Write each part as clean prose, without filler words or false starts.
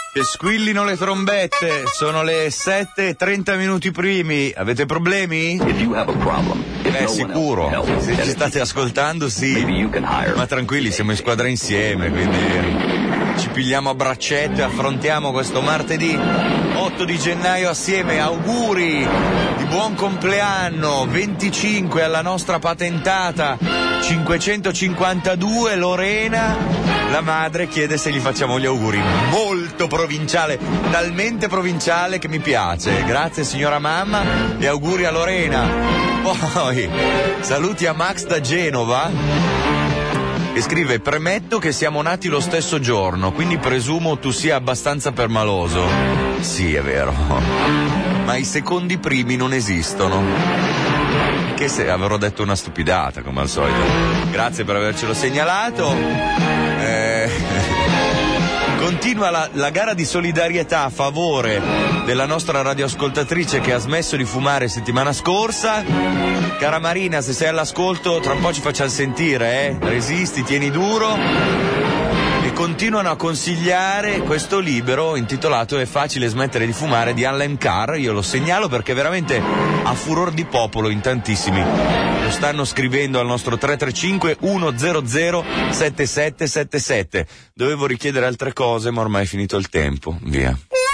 Che squillino le trombette, sono le 7:30 primi. Avete problemi? Sicuro. Se ci state ascoltando, sì. Ma tranquilli, siamo in squadra insieme, quindi ci pigliamo a braccetto e affrontiamo questo martedì 8 di gennaio assieme. Auguri di buon compleanno 25 alla nostra patentata 552 Lorena. La madre chiede se gli facciamo gli auguri. Molto provinciale, talmente provinciale che mi piace. Grazie signora mamma e auguri a Lorena. Poi saluti a Max da Genova, che scrive: premetto che siamo nati lo stesso giorno, quindi presumo tu sia abbastanza permaloso. Sì, è vero, ma i secondi primi non esistono. Che se avrò detto una stupidata, come al solito. Grazie per avercelo segnalato. Continua la gara di solidarietà a favore della nostra radioascoltatrice che ha smesso di fumare settimana scorsa. Cara Marina, se sei all'ascolto, tra un po' ci facciamo sentire, Resisti, tieni duro. E continuano a consigliare questo libro intitolato È facile smettere di fumare di Allen Carr. Io lo segnalo perché veramente ha furor di popolo in tantissimi. Lo stanno scrivendo al nostro 335 100 7777. Dovevo richiedere altre cose, ma ormai è finito il tempo. Via.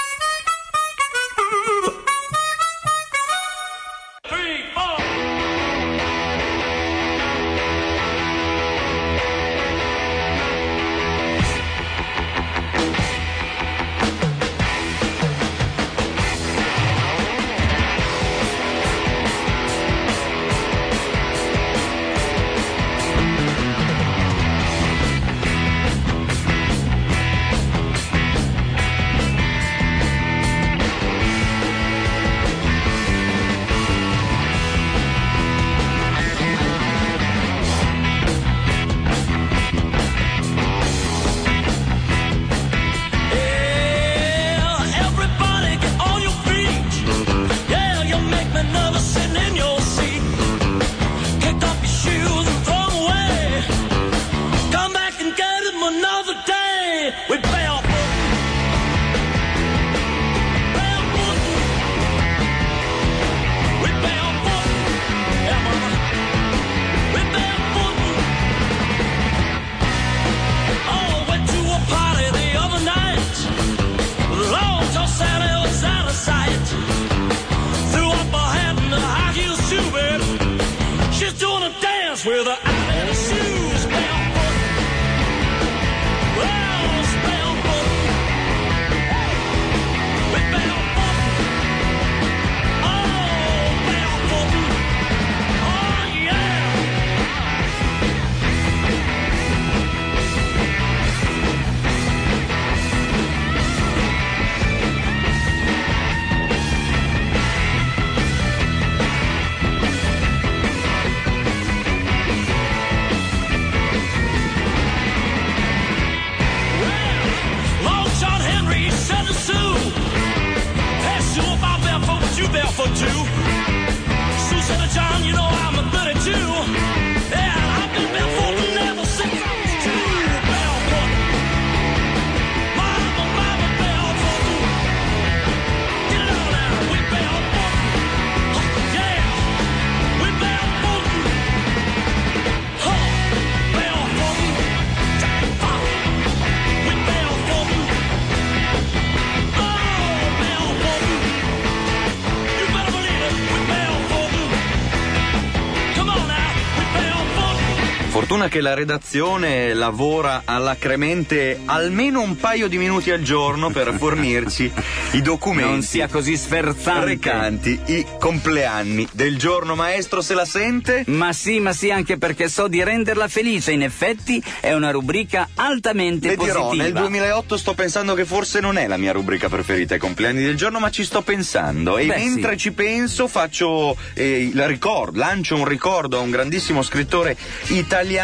Fortuna che la redazione lavora alacremente almeno un paio di minuti al giorno per fornirci i documenti. Non sia così sferzante. Recanti i compleanni del giorno. Maestro, se la sente? Ma sì, anche perché so di renderla felice. In effetti è una rubrica altamente positiva. Dirò, nel 2008 sto pensando che forse non è la mia rubrica preferita, i compleanni del giorno, ma ci sto pensando. E mentre ci penso faccio lancio un ricordo a un grandissimo scrittore italiano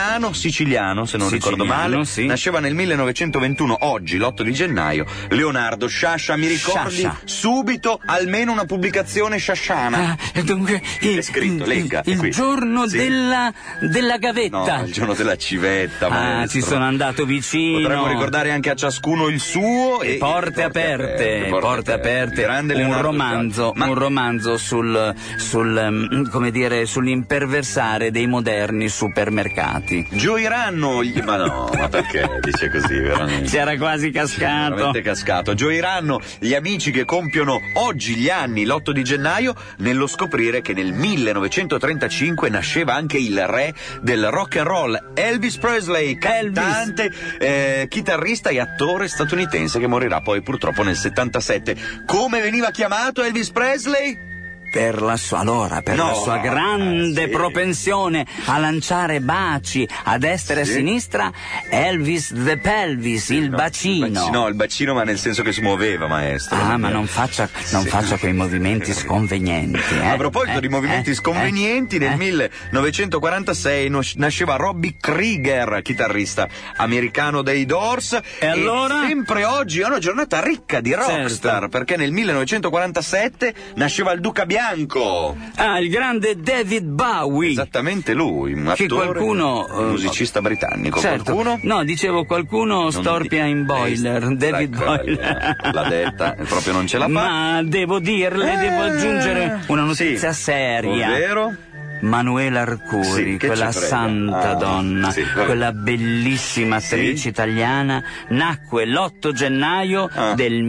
siciliano, se non ricordo male. Sì. Nasceva nel 1921, oggi, l'8 di gennaio, Leonardo Sciascia. Mi ricordi subito almeno una pubblicazione sciasciana? Dunque, è scritto, legga. Il giorno della gavetta. No, il giorno della civetta, maestro. Ci sono andato vicino. Potremmo ricordare anche a ciascuno il suo e porte aperte. Grande un romanzo sul come dire, sull'imperversare dei moderni supermercati. Gioiranno, ma perché dice così, veramente? C'era quasi cascato. Veramente cascato. Gioiranno gli amici che compiono oggi gli anni, l'8 di gennaio, nello scoprire che nel 1935 nasceva anche il re del rock and roll, Elvis Presley, cantante, chitarrista e attore statunitense che morirà poi purtroppo nel 77. Come veniva chiamato Elvis Presley? Per la sua grande propensione a lanciare baci a destra e a sinistra, Elvis the Pelvis, il bacino. Il bacino, ma nel senso che si muoveva, maestro. Ma non faccia quei movimenti sconvenienti. A proposito di movimenti sconvenienti, nel 1946 nasceva Robbie Krieger, chitarrista americano dei Doors. E allora? Sempre oggi è una giornata ricca di rockstar, perché nel 1947 nasceva il Duca Bianco. Il grande David Bowie. Esattamente lui, un attore, musicista britannico. Certo. Qualcuno? No, dicevo qualcuno storpia in boiler. David Boiler. L'ha detta, proprio non ce la fa. Ma devo aggiungere una notizia seria. Ovvero? Manuela Arcuri, quella santa donna, quella bellissima attrice italiana, nacque l'8 gennaio del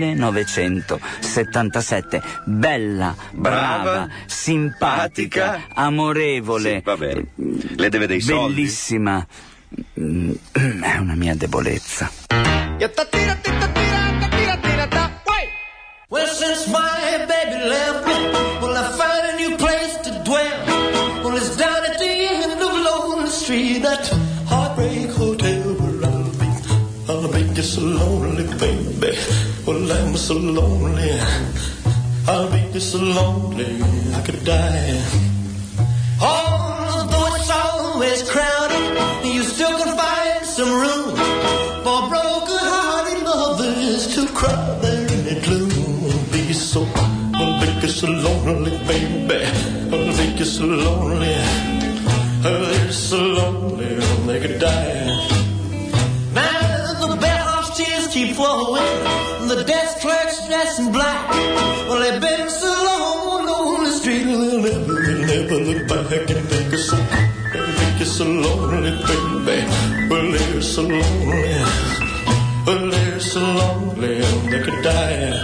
1977. Bella, brava, simpatica, amorevole. Sì, vabbè. Le deve dei soldi. Bellissima. È una mia debolezza. Well, since my baby left me, well, I found a new place to dwell. Well, it's down at the end of Lonely Street, that heartbreak hotel where I'll be just so lonely, baby. Well, I'm so lonely, I'll be just so lonely, I could die. Although it's always crowded, you still can find some room for broken-hearted lovers to cry there in the gloom. I'll make you so lonely, baby. I'll make you so lonely. They're so lonely, they could die. Now the bellhop's tears keep flowing, the desk clerk's dressed in black. Well, they've been so long on the street, they'll never look back and make you so lonely, baby. Well, they're so lonely. Well, they're so lonely, they could die.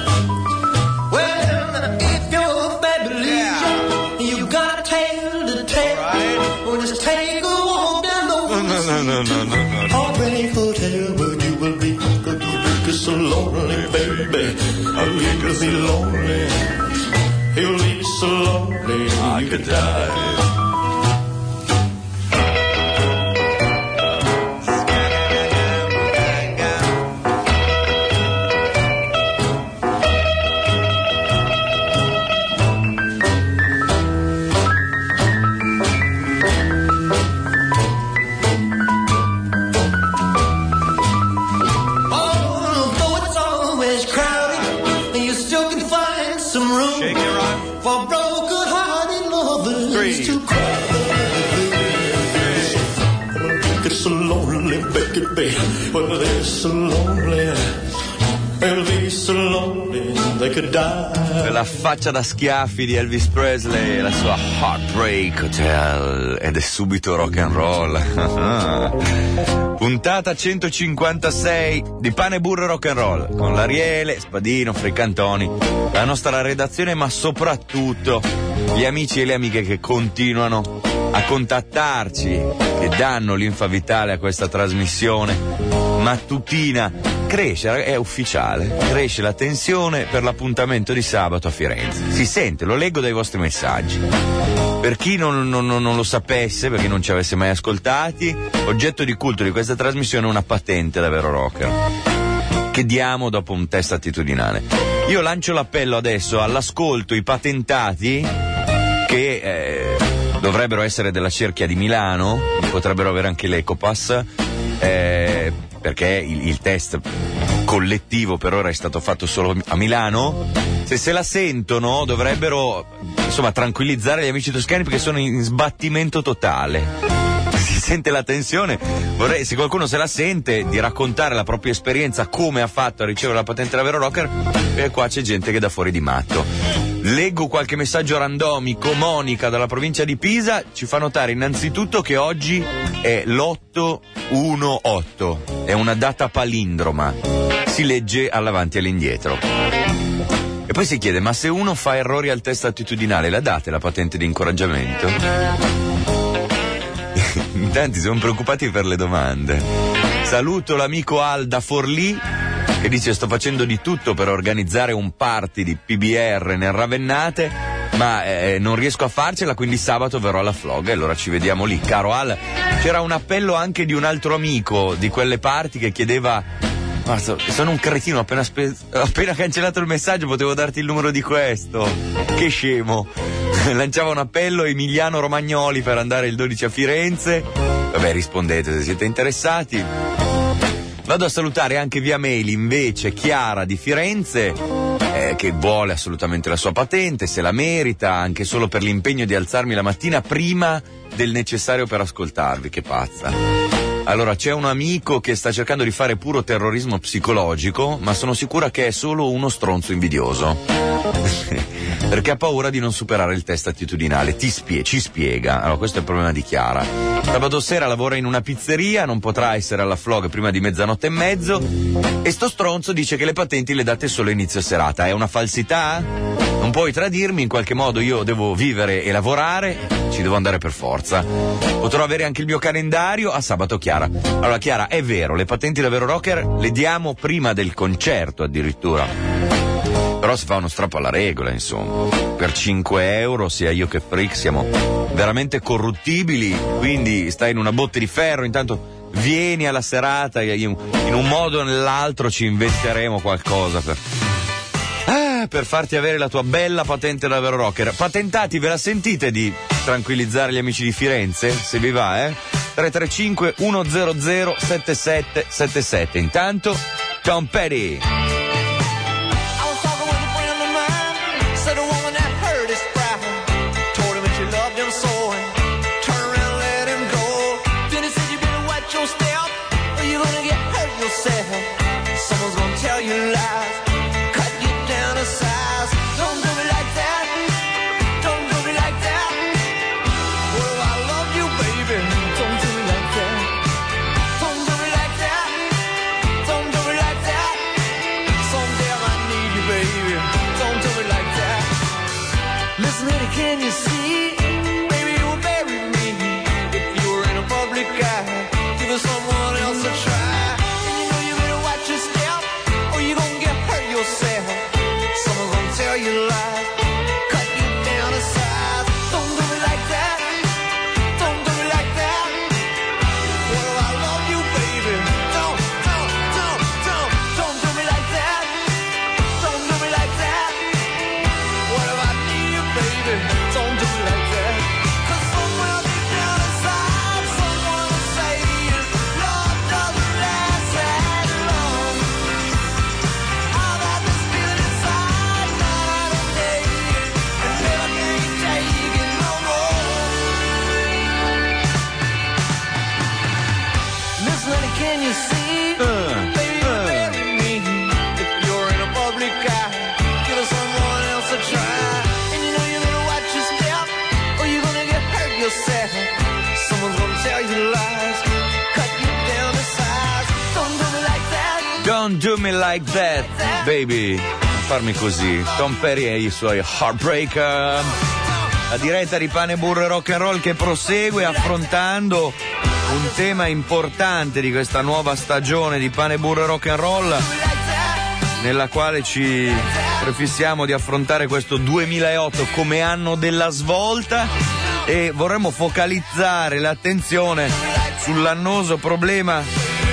Just take a walk down the heartbreak hotel where you will be so lonely, baby. You'll be lonely. You'll be so lonely I could die. For broken-hearted lovers to cry. They're so lonely, baby. Well, they're so lonely. They'll be so lonely they could die. La faccia da schiaffi di Elvis Presley, la sua Heartbreak Hotel, ed è subito rock and roll. Puntata 156 di Pane e Burro Rock and Roll, con l'Ariele, Spadino, Freccantoni, la nostra redazione, ma soprattutto gli amici e le amiche che continuano a contattarci e danno linfa vitale a questa trasmissione mattutina. Cresce, è ufficiale, cresce la tensione per l'appuntamento di sabato a Firenze. Si sente, lo leggo dai vostri messaggi. Per chi non lo sapesse, per chi non ci avesse mai ascoltati, oggetto di culto di questa trasmissione è una patente da vero rocker che diamo dopo un test attitudinale. Io lancio l'appello adesso all'ascolto, i patentati che dovrebbero essere della cerchia di Milano, potrebbero avere anche l'Ecopass, perché il test collettivo per ora è stato fatto solo a Milano. Se la sentono dovrebbero insomma tranquillizzare gli amici toscani, perché sono in sbattimento totale. Si sente la tensione. Vorrei, se qualcuno se la sente, di raccontare la propria esperienza, come ha fatto a ricevere la patente da vero rocker, perché qua c'è gente che dà fuori di matto. Leggo qualche messaggio randomico. Monica dalla provincia di Pisa ci fa notare innanzitutto che oggi è l'8/18, è una data palindroma, si legge all'avanti e all'indietro. E poi si chiede: ma se uno fa errori al test attitudinale, la date la patente di incoraggiamento? In tanti sono preoccupati per le domande. Saluto l'amico Al da Forlì, che dice: sto facendo di tutto per organizzare un party di PBR nel Ravennate, ma non riesco a farcela, quindi sabato verrò alla Flog e allora ci vediamo lì. Caro Al, c'era un appello anche di un altro amico di quelle party che chiedeva: ma sono un cretino, ho appena cancellato il messaggio, potevo darti il numero di questo, che scemo. Lanciava un appello Emiliano Romagnoli per andare il 12 a Firenze. Vabbè, rispondete se siete interessati. Vado a salutare anche via mail invece Chiara di Firenze, che vuole assolutamente la sua patente, se la merita, anche solo per l'impegno di alzarmi la mattina prima del necessario per ascoltarvi. Che pazza. Allora, c'è un amico che sta cercando di fare puro terrorismo psicologico, ma sono sicura che è solo uno stronzo invidioso. Perché ha paura di non superare il test attitudinale. Ci spiega. Allora, questo è il problema di Chiara. Sabato sera lavora in una pizzeria, non potrà essere alla Flog prima di 00:30, e sto stronzo dice che le patenti le date solo a inizio serata. È una falsità? Non puoi tradirmi, in qualche modo io devo vivere e lavorare, ci devo andare per forza. Potrò avere anche il mio calendario a sabato, Chiara. Allora, Chiara, è vero, le patenti da vero rocker le diamo prima del concerto addirittura. Però si fa uno strappo alla regola, insomma. Per 5 euro, sia io che Frick siamo veramente corruttibili, quindi stai in una botte di ferro, intanto vieni alla serata e in un modo o nell'altro ci inventeremo qualcosa per farti avere la tua bella patente da vero rocker. Patentati, ve la sentite di tranquillizzare gli amici di Firenze? Se vi va, 335 100 7777. Intanto, Tom Petty. Don't do me like that, baby. Non farmi così. Tom Petty e i suoi Heartbreaker. La diretta di Pane, Burro e Rock and Roll che prosegue affrontando un tema importante di questa nuova stagione di Pane, Burro e Rock and Roll, nella quale ci prefissiamo di affrontare questo 2008 come anno della svolta, e vorremmo focalizzare l'attenzione sull'annoso problema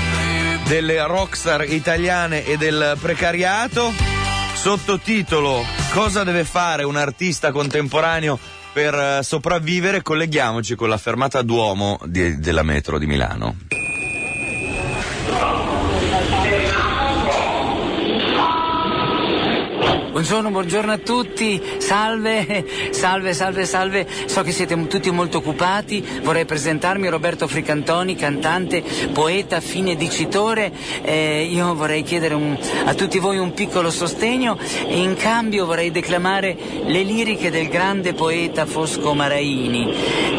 delle rockstar italiane e del precariato. Sottotitolo: cosa deve fare un artista contemporaneo per sopravvivere colleghiamoci con la fermata Duomo della metro di Milano. Buongiorno a tutti, salve. So che siete tutti molto occupati. Vorrei presentarmi, Roberto Fricantoni, cantante, poeta, fine dicitore. Io vorrei chiedere a tutti voi un piccolo sostegno e in cambio vorrei declamare le liriche del grande poeta Fosco Maraini.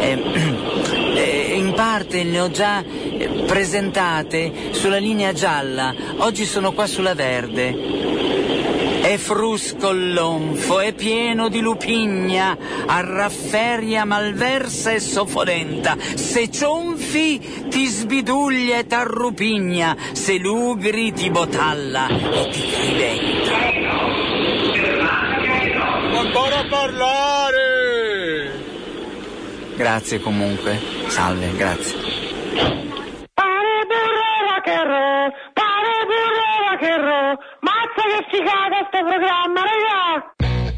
In parte ne ho già presentate sulla linea gialla, oggi sono qua sulla verde. È frusco il lonfo, è pieno di lupigna, a rafferia malversa e soffodenta. Se cionfi ti sbiduglia e t'arrupigna, se lugri ti botalla e ti criventa. Ancora a parlare! Grazie comunque, salve, grazie. Pare burrera che ro, mazza che figata sto programma, raga!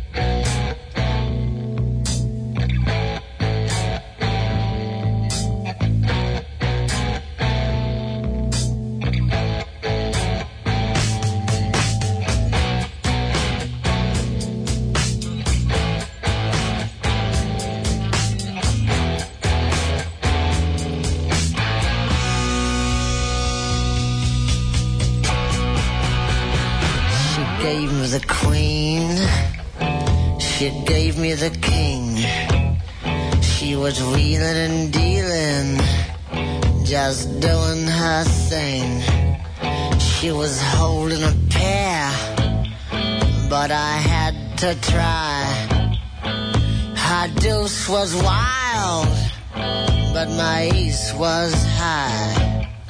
Gave me the queen, she gave me the king. She was wheeling and dealing, just doing her thing. She was holding a pair, but I had to try. Her deuce was wild, but my ace was high.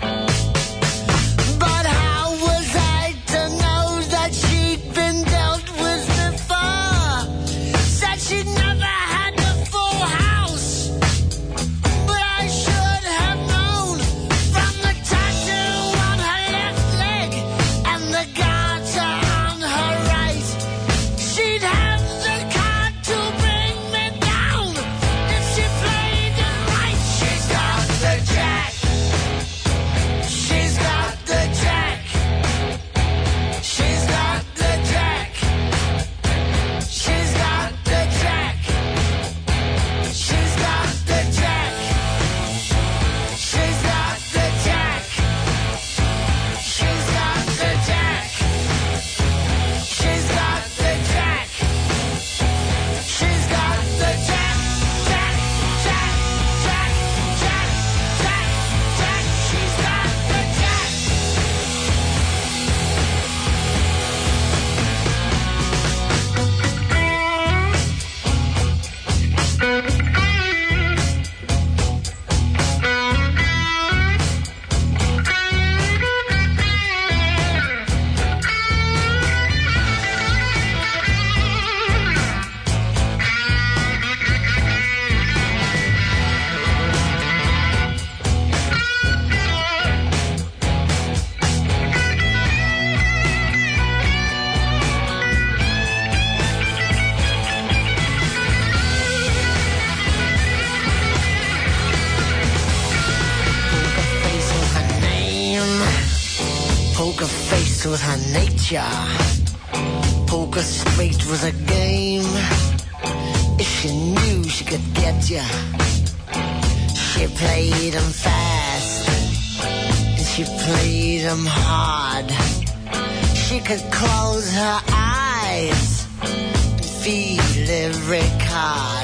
Poker face with her nature. Poker straight was a game. If she knew she could get ya, she played 'em fast and she played 'em hard. She could close her eyes and feel every card.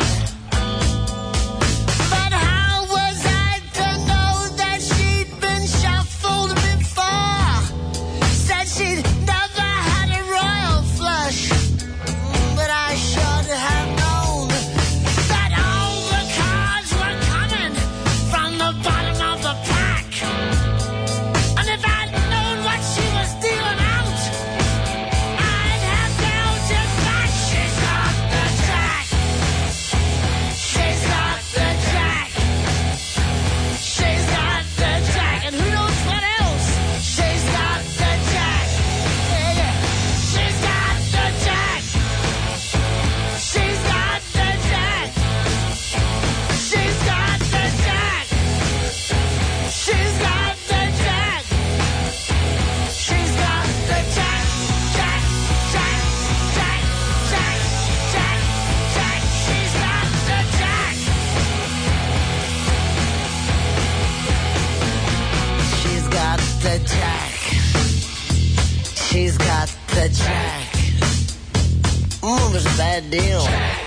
was a bad deal.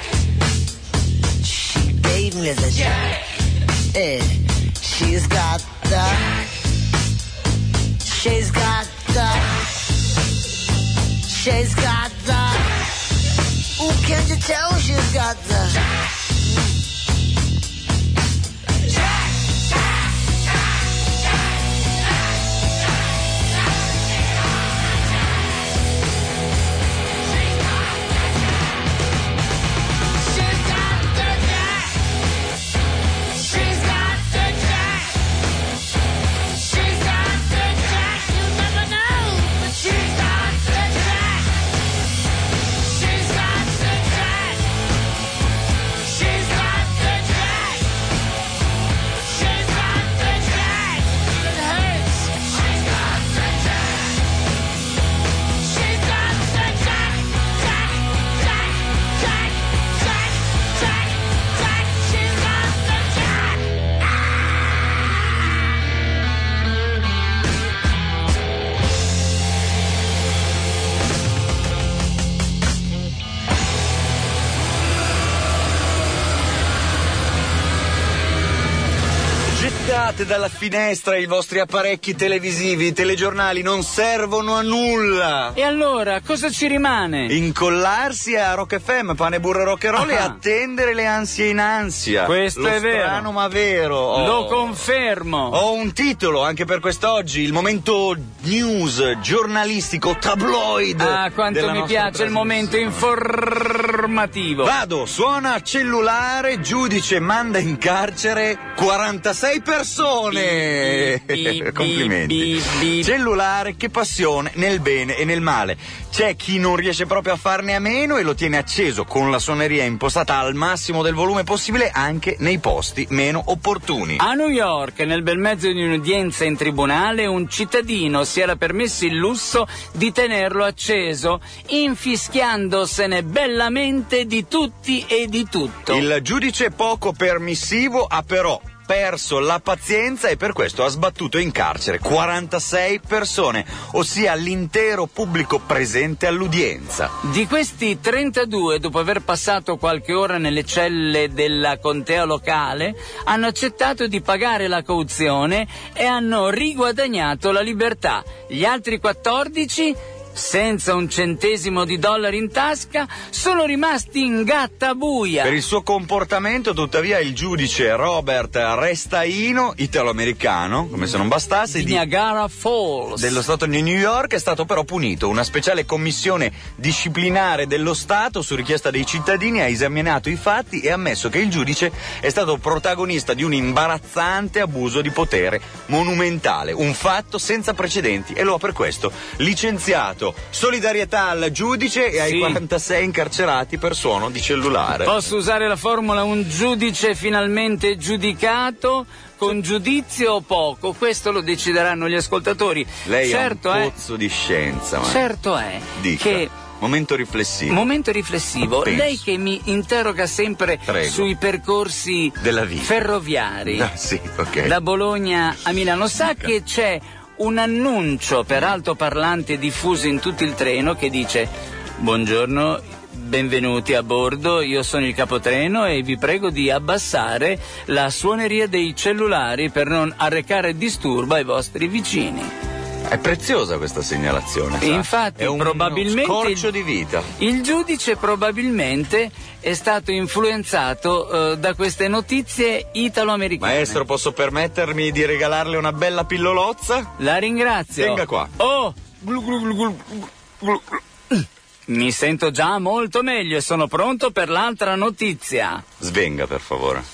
She gave me the jack. She's got the. She's got the. She's got the. Ooh, can't you tell she's got the. Dalla finestra i vostri apparecchi televisivi, i telegiornali non servono a nulla. E allora cosa ci rimane? Incollarsi a Rock FM, pane, burro e rock and roll e attendere le ansie in ansia. Questo è vero. Strano ma vero. Lo confermo. Ho un titolo anche per quest'oggi, il momento news giornalistico tabloid. Ah, quanto mi piace il momento informativo. Vado, suona cellulare, giudice manda in carcere 46 persone. Complimenti. Cellulare, che passione nel bene e nel male. C'è chi non riesce proprio a farne a meno e lo tiene acceso con la suoneria impostata al massimo del volume possibile anche nei posti meno opportuni. A New York, nel bel mezzo di un'udienza in tribunale, un cittadino si era permesso il lusso di tenerlo acceso, infischiandosene bellamente di tutti e di tutto. Il giudice poco permissivo ha però perso la pazienza e per questo ha sbattuto in carcere 46 persone, ossia l'intero pubblico presente all'udienza. Di questi 32, dopo aver passato qualche ora nelle celle della contea locale, hanno accettato di pagare la cauzione e hanno riguadagnato la libertà. Gli altri 14, senza un centesimo di dollari in tasca, sono rimasti in gattabuia. Per il suo comportamento, tuttavia, il giudice Robert Restaino, italo-americano, come se non bastasse, di Niagara Falls, dello stato di New York, è stato però punito. Una speciale commissione disciplinare dello Stato, su richiesta dei cittadini, ha esaminato i fatti e ha ammesso che il giudice è stato protagonista di un imbarazzante abuso di potere monumentale, un fatto senza precedenti, e lo ha per questo licenziato. Solidarietà al giudice e ai 46 incarcerati per suono di cellulare. Posso usare la formula un giudice finalmente giudicato, con giudizio o poco? Questo lo decideranno gli ascoltatori. Lei certo è un pozzo di scienza. Certo è Dica. che Momento riflessivo. Momento riflessivo. Lei che mi interroga sempre sui percorsi della vita ferroviari. Sì, ok. Da Bologna a Milano, sa che c'è un annuncio per altoparlante diffuso in tutto il treno che dice: buongiorno, benvenuti a bordo, io sono il capotreno e vi prego di abbassare la suoneria dei cellulari per non arrecare disturbo ai vostri vicini. È preziosa questa segnalazione. Infatti, è un probabilmente scorcio di vita. Il giudice probabilmente è stato influenzato da queste notizie italo-americane. Maestro, posso permettermi di regalarle una bella pillolozza? La ringrazio. Venga qua. Oh! Mi sento già molto meglio e sono pronto per l'altra notizia. Svenga, per favore.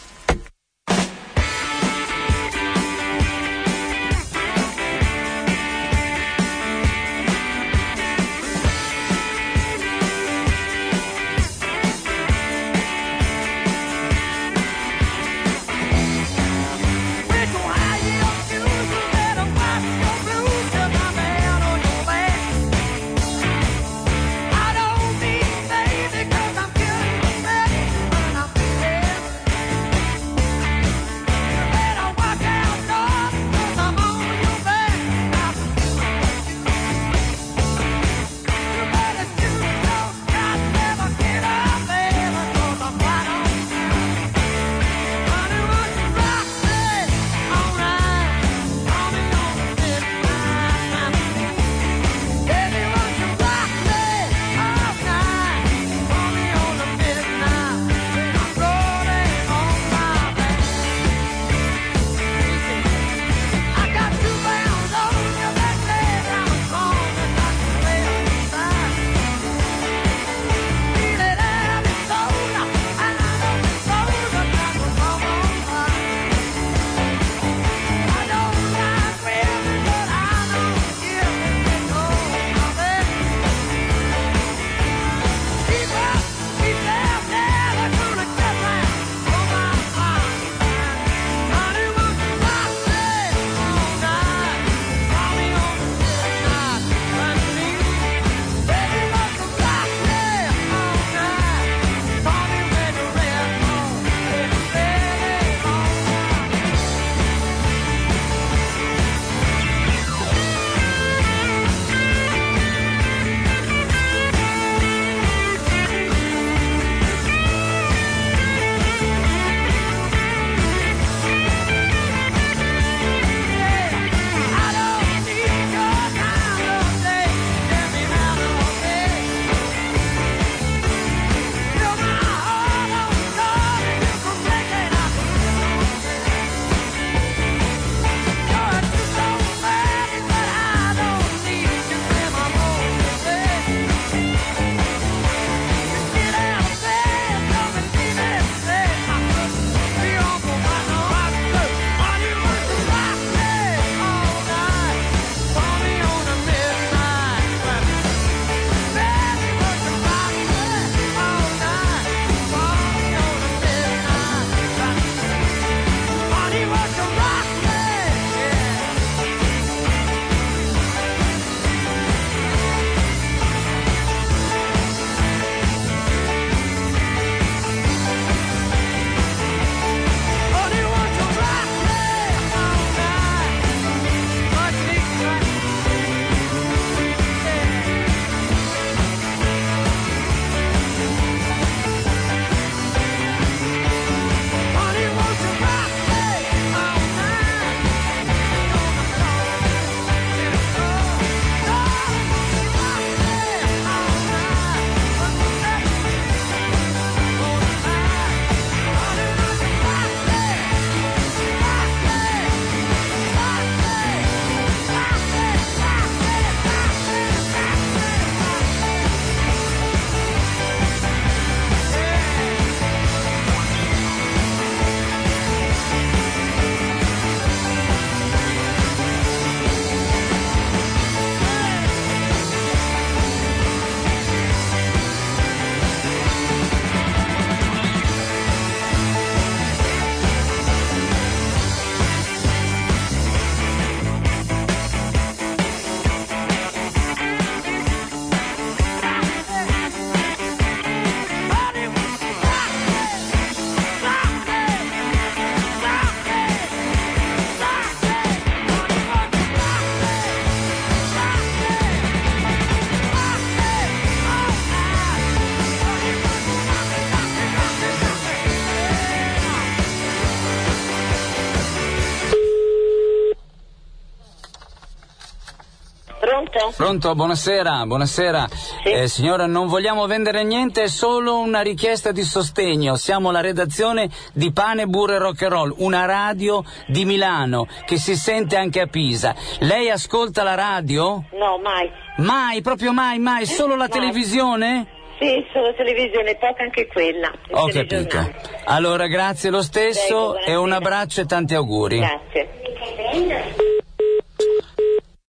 Pronto, buonasera. Sì. Signora, non vogliamo vendere niente, è solo una richiesta di sostegno. Siamo la redazione di Pane, Burro e Rock and Roll, una radio di Milano che si sente anche a Pisa. Lei ascolta la radio? No, mai. Mai, proprio mai, solo la Mai. televisione? Sì, solo televisione, poca anche quella. il Ho capito. telegiornale. Allora, grazie lo stesso Prego, e un buonasera. abbraccio e tanti auguri. Grazie.